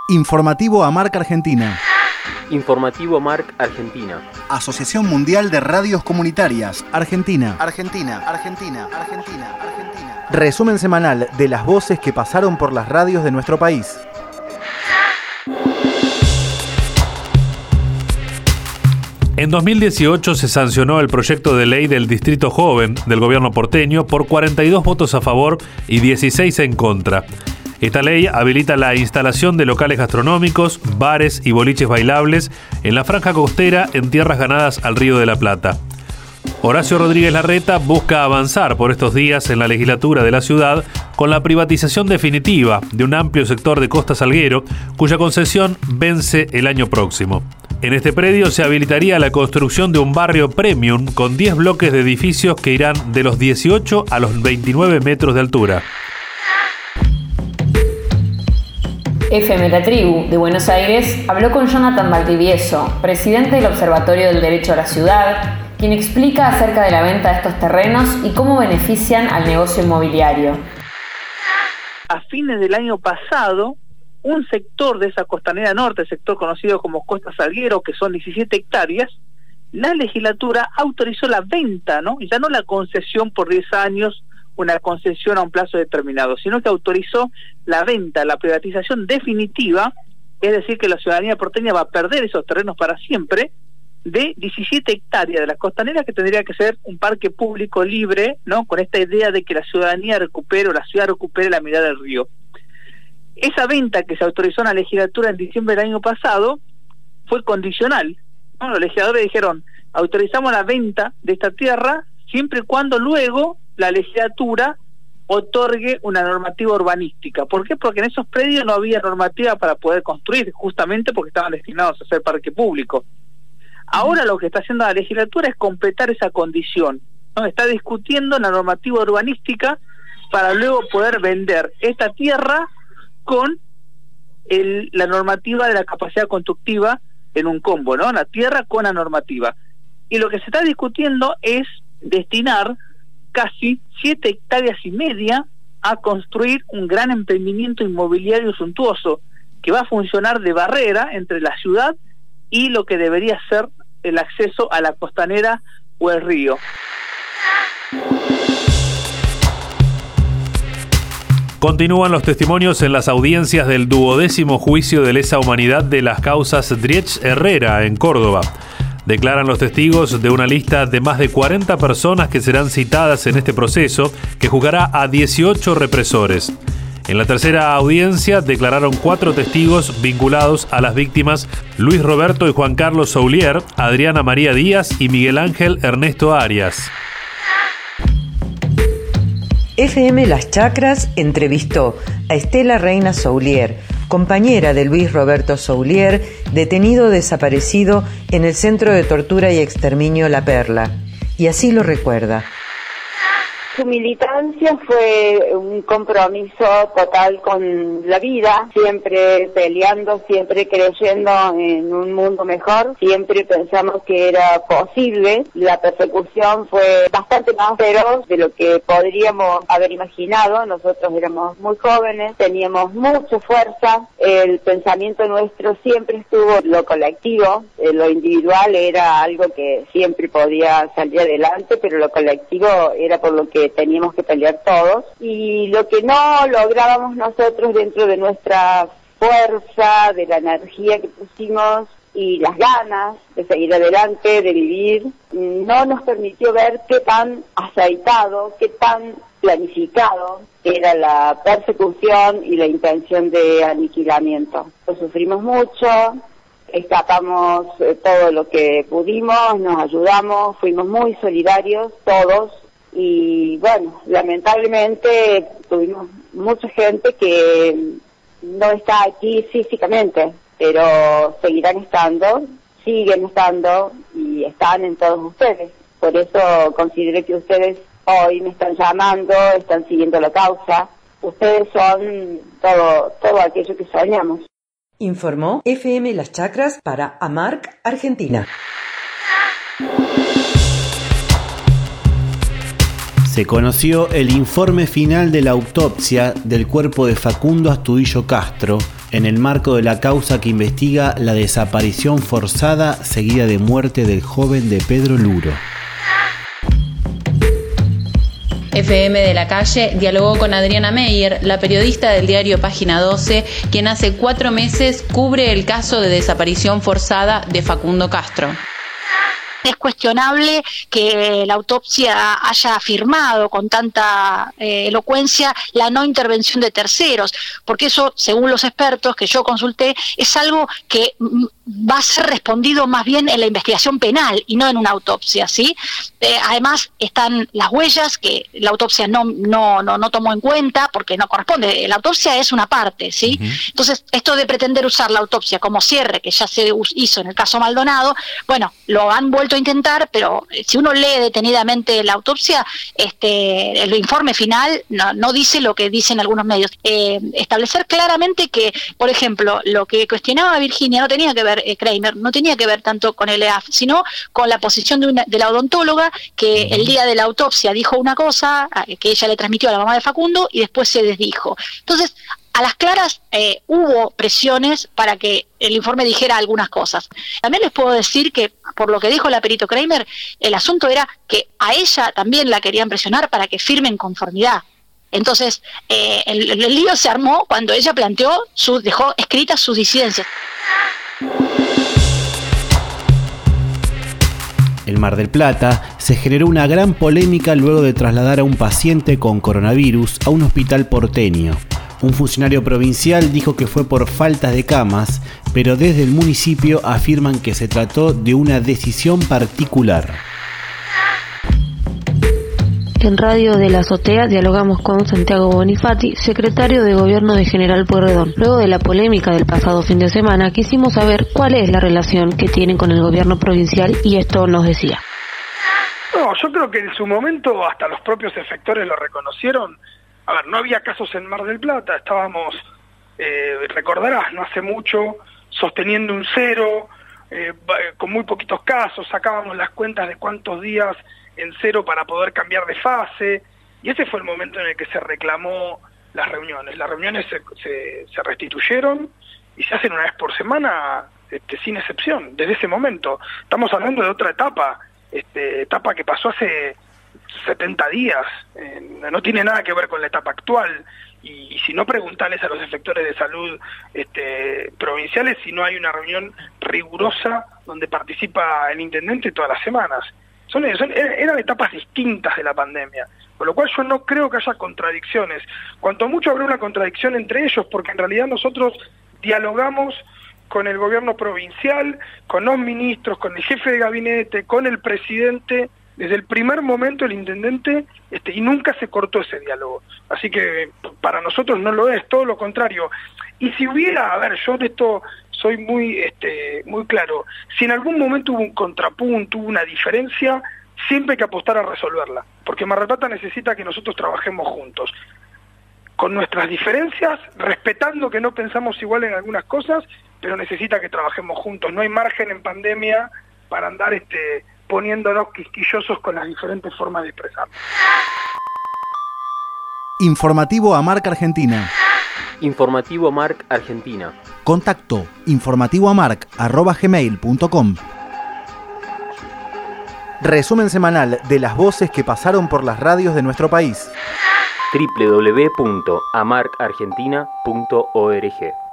Informativo AMARC Argentina. Informativo AMARC Argentina. Asociación Mundial de Radios Comunitarias. Argentina. Argentina. Resumen semanal de las voces que pasaron por las radios de nuestro país. En 2018 se sancionó el proyecto de ley del Distrito Joven del gobierno porteño por 42 votos a favor y 16 en contra. Esta ley habilita la instalación de locales gastronómicos, bares y boliches bailables en la franja costera en tierras ganadas al Río de la Plata. Horacio Rodríguez Larreta busca avanzar por estos días en la legislatura de la ciudad con la privatización definitiva de un amplio sector de Costa Salguero, cuya concesión vence el año próximo. En este predio se habilitaría la construcción de un barrio premium con 10 bloques de edificios que irán de los 18 a los 29 metros de altura. FM La Tribu, de Buenos Aires, habló con Jonathan Valdivieso, presidente del Observatorio del Derecho a la Ciudad, quien explica acerca de la venta de estos terrenos y cómo benefician al negocio inmobiliario. A fines del año pasado, un sector de esa costanera norte, el sector conocido como Costa Salguero, que son 17 hectáreas, la legislatura autorizó la venta, ¿no? Y ya no la concesión por 10 años, una concesión a un plazo determinado, sino que autorizó la venta, la privatización definitiva, es decir, que la ciudadanía porteña va a perder esos terrenos para siempre, de 17 hectáreas de la costanera, que tendría que ser un parque público libre, ¿no? Con esta idea de que la ciudadanía recupere, o la ciudad recupere la mirada del río. Esa venta que se autorizó en la legislatura en diciembre del año pasado fue condicional, ¿no? Los legisladores dijeron, autorizamos la venta de esta tierra siempre y cuando luego la legislatura otorgue una normativa urbanística. ¿Por qué? Porque en esos predios no había normativa para poder construir, justamente porque estaban destinados a ser parque público. Ahora lo que está haciendo la legislatura es completar esa condición, ¿no? Está discutiendo la normativa urbanística para luego poder vender esta tierra con la normativa de la capacidad constructiva en un combo, ¿no? La tierra con la normativa. Y lo que se está discutiendo es destinar casi 7,5 hectáreas a construir un gran emprendimiento inmobiliario suntuoso que va a funcionar de barrera entre la ciudad y lo que debería ser el acceso a la costanera o el río. Continúan los testimonios en las audiencias del 12º juicio de lesa humanidad de las causas Driech Herrera en Córdoba. Declaran los testigos de una lista de más de 40 personas que serán citadas en este proceso, que juzgará a 18 represores. En la tercera audiencia declararon 4 testigos vinculados a las víctimas Luis Roberto y Juan Carlos Soulier, Adriana María Díaz y Miguel Ángel Ernesto Arias. FM Las Chacras entrevistó a Estela Reina Soulier, compañera de Luis Roberto Soulier, detenido desaparecido en el Centro de Tortura y Exterminio La Perla, y así lo recuerda. Su militancia fue un compromiso total con la vida, siempre peleando, siempre creyendo en un mundo mejor, siempre pensamos que era posible. La persecución fue bastante más feroz de lo que podríamos haber imaginado. Nosotros éramos muy jóvenes, teníamos mucha fuerza, el pensamiento nuestro siempre estuvo en lo colectivo, lo individual era algo que siempre podía salir adelante, pero lo colectivo era por lo que teníamos que pelear todos, y lo que no lográbamos nosotros dentro de nuestra fuerza, de la energía que pusimos y las ganas de seguir adelante, de vivir, no nos permitió ver qué tan aceitado, qué tan planificado era la persecución y la intención de aniquilamiento. Pues sufrimos mucho, escapamos todo lo que pudimos, nos ayudamos, fuimos muy solidarios todos. Y bueno, lamentablemente tuvimos mucha gente que no está aquí físicamente, pero seguirán estando, siguen estando y están en todos ustedes. Por eso considero que ustedes hoy me están llamando, están siguiendo la causa. Ustedes son todo aquello que soñamos. Informó FM Las Chacras para AMARC Argentina. Se conoció el informe final de la autopsia del cuerpo de Facundo Astudillo Castro, en el marco de la causa que investiga la desaparición forzada seguida de muerte del joven de Pedro Luro. FM de la Calle dialogó con Adriana Meyer, la periodista del diario Página 12, quien hace 4 meses cubre el caso de desaparición forzada de Facundo Castro. Es cuestionable que la autopsia haya afirmado con tanta elocuencia la no intervención de terceros, porque eso, según los expertos que yo consulté, es algo que va a ser respondido más bien en la investigación penal y no en una autopsia, ¿sí? Además están las huellas que la autopsia no tomó en cuenta porque no corresponde. La autopsia es una parte, ¿sí? Entonces, esto de pretender usar la autopsia como cierre, que ya se hizo en el caso Maldonado, bueno, lo han vuelto a intentar, pero si uno lee detenidamente la autopsia, el informe final no dice lo que dicen algunos medios. Establecer claramente que, por ejemplo, lo que cuestionaba Virginia no tenía que ver, Kramer, no tenía que ver tanto con el EAF, sino con la posición de la odontóloga, que el día de la autopsia dijo una cosa, que ella le transmitió a la mamá de Facundo, y después se desdijo. Entonces, a las claras hubo presiones para que el informe dijera algunas cosas. También les puedo decir que, por lo que dijo la perito Kramer, el asunto era que a ella también la querían presionar para que firme en conformidad. Entonces, el lío se armó cuando ella dejó escritas sus disidencias. En Mar del Plata se generó una gran polémica luego de trasladar a un paciente con coronavirus a un hospital porteño. Un funcionario provincial dijo que fue por faltas de camas, pero desde el municipio afirman que se trató de una decisión particular. En Radio de la Azotea dialogamos con Santiago Bonifati, secretario de Gobierno de General Pueyrredón. Luego de la polémica del pasado fin de semana, quisimos saber cuál es la relación que tienen con el gobierno provincial y esto nos decía. No, yo creo que en su momento hasta los propios efectores lo reconocieron. A ver, no había casos en Mar del Plata, estábamos, recordarás, no hace mucho, sosteniendo un 0, con muy poquitos casos, sacábamos las cuentas de cuántos días en 0 para poder cambiar de fase, y ese fue el momento en el que se reclamó las reuniones. Las reuniones se restituyeron y se hacen una vez por semana, sin excepción, desde ese momento. Estamos hablando de otra etapa que pasó hace 70 días, no tiene nada que ver con la etapa actual, y si no, preguntarles a los efectores de salud provinciales si no hay una reunión rigurosa donde participa el intendente todas las semanas. Eran etapas distintas de la pandemia, por lo cual yo no creo que haya contradicciones. Cuanto mucho habrá una contradicción entre ellos, porque en realidad nosotros dialogamos con el gobierno provincial, con los ministros, con el jefe de gabinete, con el presidente, desde el primer momento el intendente, y nunca se cortó ese diálogo. Así que para nosotros no lo es, todo lo contrario. Y si hubiera, a ver, yo de esto soy muy claro, si en algún momento hubo un contrapunto, hubo una diferencia, siempre hay que apostar a resolverla, porque Mar del Plata necesita que nosotros trabajemos juntos, con nuestras diferencias, respetando que no pensamos igual en algunas cosas, pero necesita que trabajemos juntos. No hay margen en pandemia para andar poniéndonos quisquillosos con las diferentes formas de expresarnos. Informativo AMARC Argentina. Informativo AMARC Argentina. Contacto informativoamarc@gmail.com. Resumen semanal de las voces que pasaron por las radios de nuestro país. www.amarcargentina.org